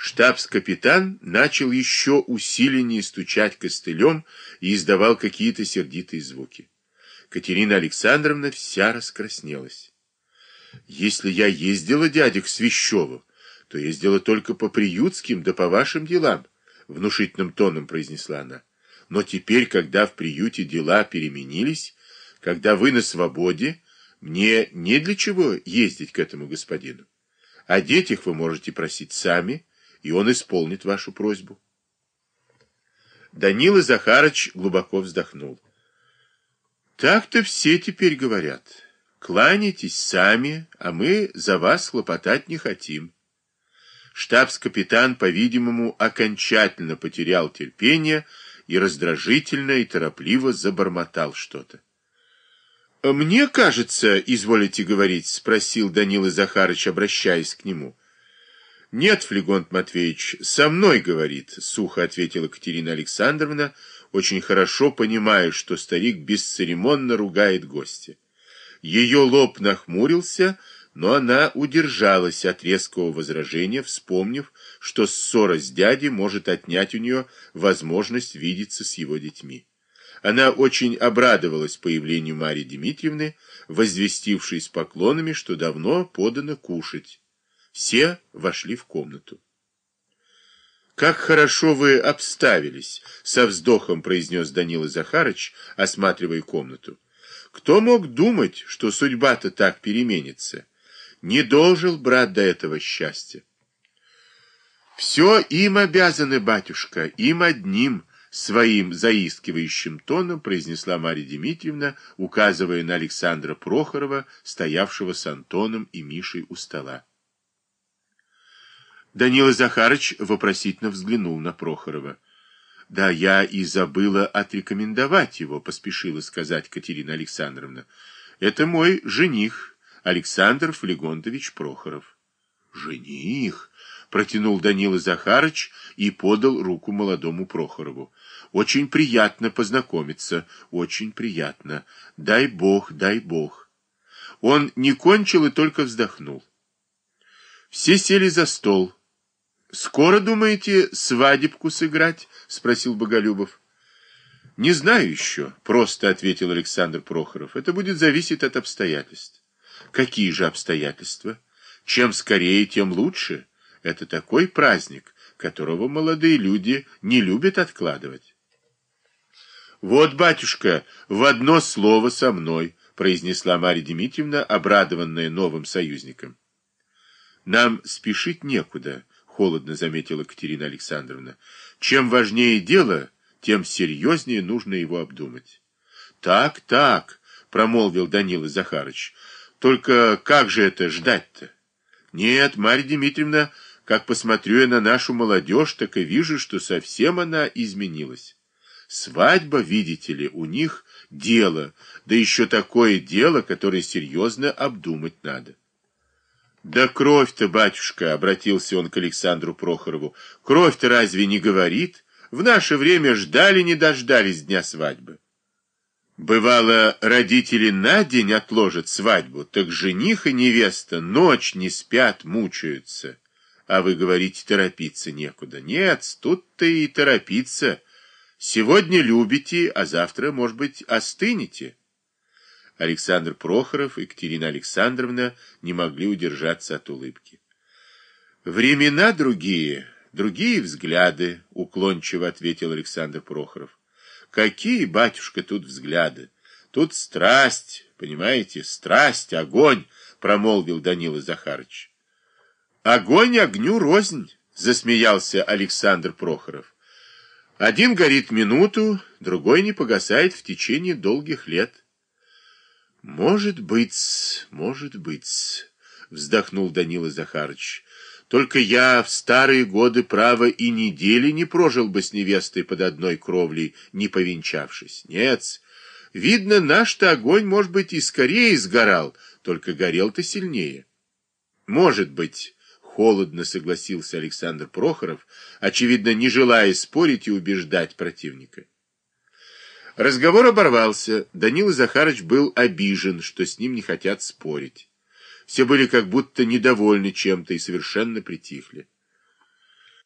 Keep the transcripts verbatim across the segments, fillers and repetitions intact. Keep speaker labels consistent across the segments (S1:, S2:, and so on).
S1: Штабс-капитан начал еще усиленнее стучать костылем и издавал какие-то сердитые звуки. Катерина Александровна вся раскраснелась. «Если я ездила, дядя, к Свящеву, то ездила только по приютским да по вашим делам», — внушительным тоном произнесла она. «Но теперь, когда в приюте дела переменились, когда вы на свободе, мне не для чего ездить к этому господину. О детях вы можете просить сами, и он исполнит вашу просьбу». Данила Захарыч глубоко вздохнул. «Так-то все теперь говорят. Кланяйтесь сами, а мы за вас хлопотать не хотим». Штабс-капитан, по-видимому, окончательно потерял терпение и раздражительно и торопливо забормотал что-то. «Мне кажется, изволите говорить?» — спросил Данила Захарыч, обращаясь к нему. «Нет, Флегонт Матвеевич, со мной говорит», — сухо ответила Катерина Александровна, очень хорошо понимая, что старик бесцеремонно ругает гостя. Ее лоб нахмурился, но она удержалась от резкого возражения, вспомнив, что ссора с дядей может отнять у нее возможность видеться с его детьми. Она очень обрадовалась появлению Марьи Дмитриевны, возвестившей с поклонами, что давно подано кушать. Все вошли в комнату. «Как хорошо вы обставились!» — со вздохом произнес Данила Захарыч, осматривая комнату. «Кто мог думать, что судьба-то так переменится? Не дожил брат до этого счастья». «Все им обязаны, батюшка, им одним», — своим заискивающим тоном произнесла Марья Дмитриевна, указывая на Александра Прохорова, стоявшего с Антоном и Мишей у стола. Данила Захарыч вопросительно взглянул на Прохорова. — Да, я и забыла отрекомендовать его, — поспешила сказать Катерина Александровна. — Это мой жених, Александр Флегонтович Прохоров. — Жених? — протянул Данила Захарыч и подал руку молодому Прохорову. — Очень приятно познакомиться, очень приятно. Дай бог, дай бог. Он не кончил и только вздохнул. Все сели за стол. — Скоро, думаете, свадебку сыграть? — спросил Боголюбов. — Не знаю еще, — просто ответил Александр Прохоров. — Это будет зависеть от обстоятельств. — Какие же обстоятельства? Чем скорее, тем лучше. Это такой праздник, которого молодые люди не любят откладывать. — Вот, батюшка, в одно слово со мной, — произнесла Марья Дмитриевна, обрадованная новым союзником. — Нам спешить некуда, — холодно заметила Катерина Александровна. Чем важнее дело, тем серьезнее нужно его обдумать. — Так, так, — промолвил Данила Захарыч. — Только как же это ждать-то? Нет, Марья Дмитриевна, как посмотрю я на нашу молодежь, так и вижу, что совсем она изменилась. Свадьба, видите ли, у них дело, да еще такое дело, которое серьезно обдумать надо. Да кровь-то, батюшка, — обратился он к Александру Прохорову, — кровь-то разве не говорит? В наше время ждали, не дождались дня свадьбы. Бывало, родители на день отложат свадьбу, так жених и невеста ночь не спят, мучаются. А вы говорите, торопиться некуда. Нет, тут-то и торопиться. Сегодня любите, а завтра, может быть, остынете. Александр Прохоров и Екатерина Александровна не могли удержаться от улыбки. «Времена другие, другие взгляды», — уклончиво ответил Александр Прохоров. «Какие, батюшка, тут взгляды? Тут страсть, понимаете, страсть, огонь», — промолвил Данила Захарыч. «Огонь огню рознь», — засмеялся Александр Прохоров. «Один горит минуту, другой не погасает в течение долгих лет». «Может быть, может быть», — вздохнул Данила Захарыч. «Только я в старые годы, право, и недели не прожил бы с невестой под одной кровлей, не повенчавшись. Нет, видно, наш-то огонь, может быть, и скорее сгорал, только горел-то сильнее». «Может быть», — холодно согласился Александр Прохоров, очевидно, не желая спорить и убеждать противника. Разговор оборвался. Данила Захарыч был обижен, что с ним не хотят спорить. Все были как будто недовольны чем-то и совершенно притихли.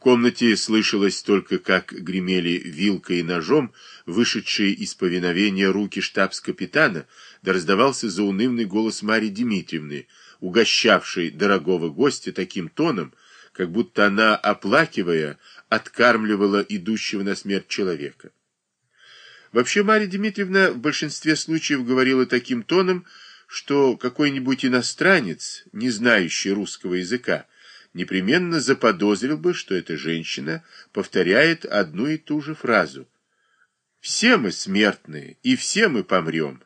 S1: комнате слышалось только, как гремели вилкой и ножом вышедшие из повиновения руки штабс-капитана, да раздавался заунывный голос Марьи Дмитриевны, угощавшей дорогого гостя таким тоном, как будто она, оплакивая, откармливала идущего на смерть человека. Вообще Марья Дмитриевна в большинстве случаев говорила таким тоном, что какой-нибудь иностранец, не знающий русского языка, непременно заподозрил бы, что эта женщина повторяет одну и ту же фразу. «Все мы смертные, и все мы помрем».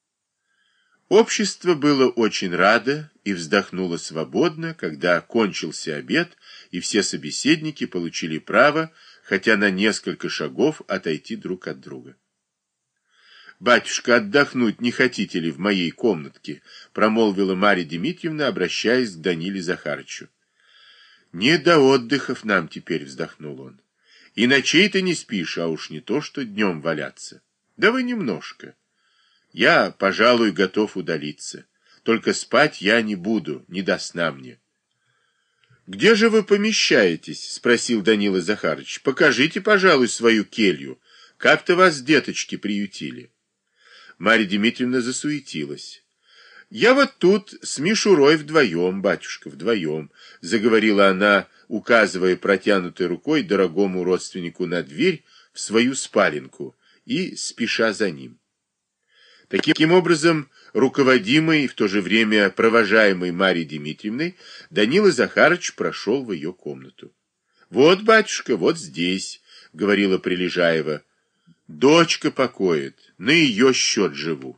S1: Общество было очень радо и вздохнуло свободно, когда кончился обед, и все собеседники получили право, хотя на несколько шагов, отойти друг от друга. «Батюшка, отдохнуть не хотите ли в моей комнатке?» промолвила Марья Дмитриевна, обращаясь к Даниле Захарычу. «Не до отдыхов нам теперь», — вздохнул он. «И ночей-то не спишь, а уж не то, что днем валяться. Да вы немножко. Я, пожалуй, готов удалиться. Только спать я не буду, не до сна мне». «Где же вы помещаетесь?» — спросил Данила Захарыч. «Покажите, пожалуй, свою келью. Как-то вас деточки приютили». Марья Дмитриевна засуетилась. «Я вот тут с Мишурой вдвоем, батюшка, вдвоем», — заговорила она, указывая протянутой рукой дорогому родственнику на дверь в свою спаленку и спеша за ним. Таким образом, руководимый и в то же время провожаемый Марьей Дмитриевной, Данила Захарыч прошел в ее комнату. «Вот, батюшка, вот здесь», — говорила Прилежаева, — «дочка покоит, на ее счет живу».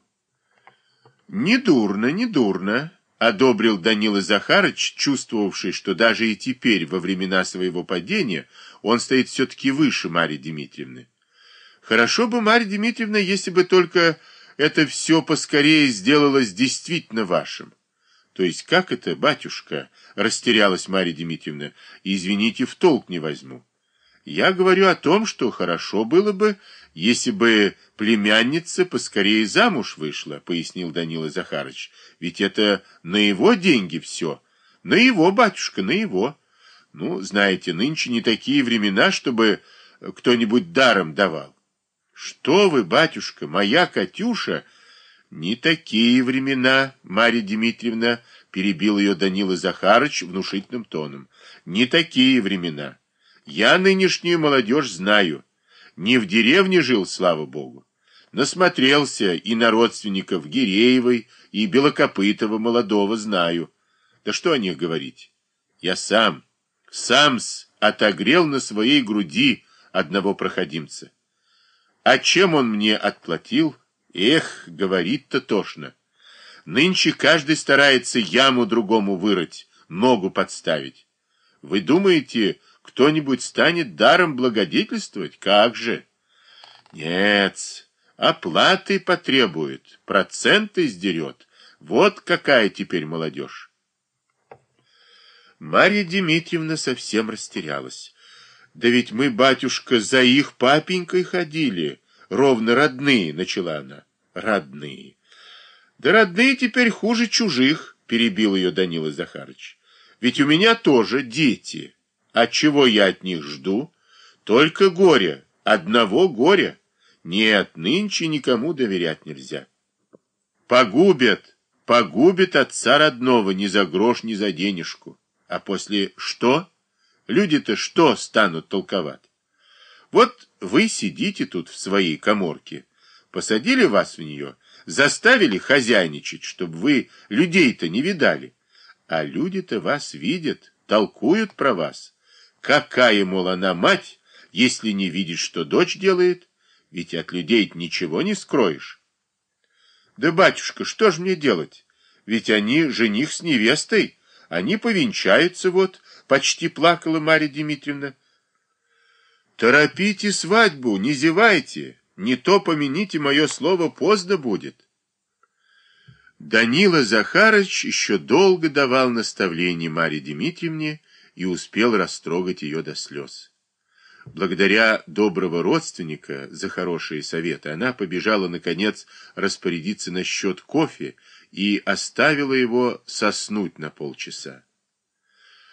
S1: «Недурно, недурно», — одобрил Данила Захарыч, чувствовавший, что даже и теперь, во времена своего падения, он стоит все-таки выше Марьи Дмитриевны. «Хорошо бы, Марья Дмитриевна, если бы только это все поскорее сделалось действительно вашим». «То есть как это, батюшка?» — растерялась Марья Дмитриевна. «Извините, в толк не возьму». «Я говорю о том, что хорошо было бы, если бы племянница поскорее замуж вышла», — пояснил Данила Захарыч. «Ведь это на его деньги все. На его, батюшка, на его. Ну, знаете, нынче не такие времена, чтобы кто-нибудь даром давал». «Что вы, батюшка, моя Катюша?» «Не такие времена, Марья Дмитриевна», — перебил ее Данила Захарыч внушительным тоном. «Не такие времена. Я нынешнюю молодежь знаю. Не в деревне жил, слава богу. Насмотрелся и на родственников Гиреевой, и Белокопытова молодого знаю. Да что о них говорить? Я сам, сам-с отогрел на своей груди одного проходимца. А чем он мне отплатил? Эх, говорит-то тошно. Нынче каждый старается яму другому вырыть, ногу подставить. Вы думаете, кто-нибудь станет даром благодетельствовать? Как же? Нет, оплаты потребует, проценты сдерет. Вот какая теперь молодежь. Марья Дмитриевна совсем растерялась. Да ведь мы, батюшка, за их папенькой ходили, ровно родные, начала она. Родные. Да родные теперь хуже чужих, перебил ее Данила Захарыч. Ведь у меня тоже дети. А чего я от них жду? Только горя, одного горя. Нет, нынче никому доверять нельзя. Погубят, погубят отца родного ни за грош, ни за денежку. А после что? Люди-то что станут толковать? Вот вы сидите тут в своей каморке, посадили вас в нее, заставили хозяйничать, чтобы вы людей-то не видали. А люди-то вас видят, толкуют про вас. Какая, мол, она мать, если не видит, что дочь делает? Ведь от людей ничего не скроешь. Да, батюшка, что ж мне делать? Ведь они жених с невестой, они повенчаются вот, почти плакала Марья Дмитриевна. Торопите свадьбу, не зевайте, не то помяните мое слово, поздно будет. Данила Захарыч еще долго давал наставления Марье Дмитриевне и успел растрогать ее до слез. Благодаря доброго родственника за хорошие советы она побежала, наконец, распорядиться насчет кофе и оставила его соснуть на полчаса.